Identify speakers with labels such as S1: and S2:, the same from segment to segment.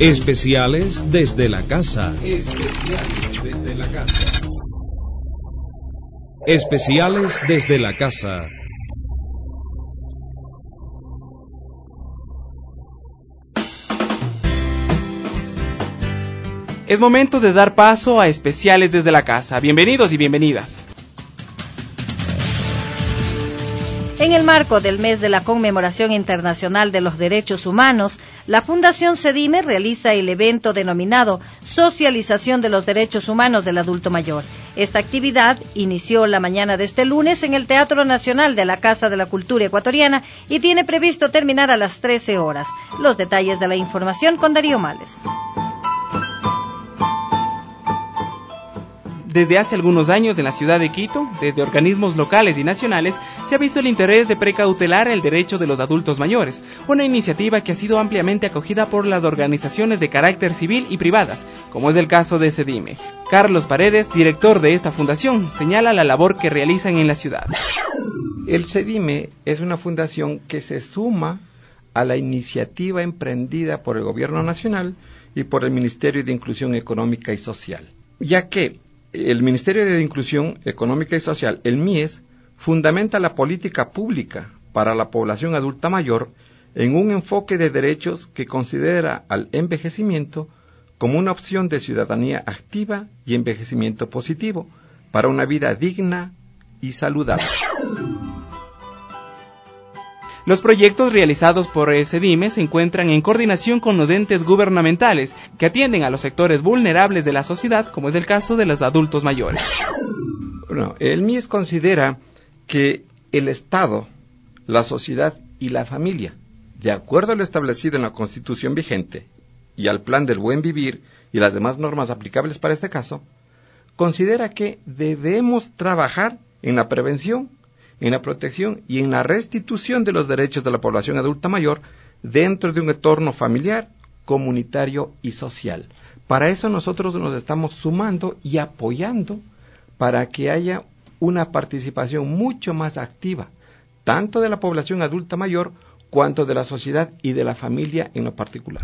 S1: Especiales desde la casa. Especiales desde la casa. Especiales desde la casa.
S2: Es momento de dar paso a Especiales desde la casa. Bienvenidos y bienvenidas.
S3: En el marco del mes de la Conmemoración Internacional de los Derechos Humanos, la Fundación CEDIME realiza el evento denominado Socialización de los Derechos Humanos del Adulto Mayor. Esta actividad inició la mañana de este lunes en el Teatro Nacional de la Casa de la Cultura Ecuatoriana y tiene previsto terminar a las 13 horas. Los detalles de la información con Darío Males.
S2: Desde hace algunos años en la ciudad de Quito, desde organismos locales y nacionales, se ha visto el interés de precautelar el derecho de los adultos mayores, una iniciativa que ha sido ampliamente acogida por las organizaciones de carácter civil y privadas, como es el caso de CEDIME. Carlos Paredes, director de esta fundación, señala la labor que realizan en la ciudad.
S4: El CEDIME es una fundación que se suma a la iniciativa emprendida por el Gobierno Nacional y por el Ministerio de Inclusión Económica y Social, ya que el Ministerio de Inclusión Económica y Social, el MIES, fundamenta la política pública para la población adulta mayor en un enfoque de derechos que considera al envejecimiento como una opción de ciudadanía activa y envejecimiento positivo para una vida digna y saludable.
S2: Los proyectos realizados por el CEDIME se encuentran en coordinación con los entes gubernamentales que atienden a los sectores vulnerables de la sociedad, como es el caso de los adultos mayores.
S4: Bueno, el MIES considera que el Estado, la sociedad y la familia, de acuerdo a lo establecido en la Constitución vigente y al Plan del Buen Vivir y las demás normas aplicables para este caso, considera que debemos trabajar en la prevención, en la protección y en la restitución de los derechos de la población adulta mayor dentro de un entorno familiar, comunitario y social. Para eso nosotros nos estamos sumando y apoyando para que haya una participación mucho más activa, tanto de la población adulta mayor cuanto de la sociedad y de la familia en lo particular.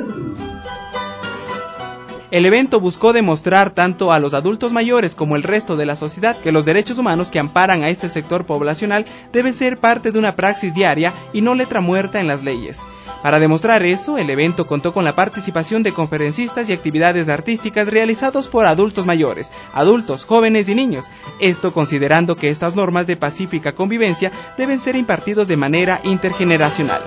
S2: El evento buscó demostrar tanto a los adultos mayores como el resto de la sociedad que los derechos humanos que amparan a este sector poblacional deben ser parte de una praxis diaria y no letra muerta en las leyes. Para demostrar eso, el evento contó con la participación de conferencistas y actividades artísticas realizados por adultos mayores, adultos, jóvenes y niños, esto considerando que estas normas de pacífica convivencia deben ser impartidos de manera intergeneracional.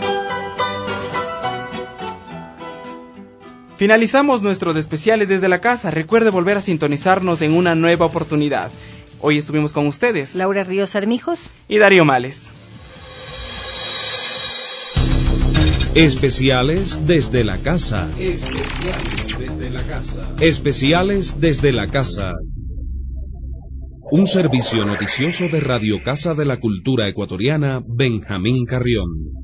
S2: Finalizamos nuestros especiales desde la casa. Recuerde volver a sintonizarnos en una nueva oportunidad. Hoy estuvimos con ustedes
S3: Laura Ríos Armijos
S2: y Darío Males.
S1: Especiales desde la casa. Especiales desde la casa. Especiales desde la casa. Un servicio noticioso de Radio Casa de la Cultura Ecuatoriana, Benjamín Carrión.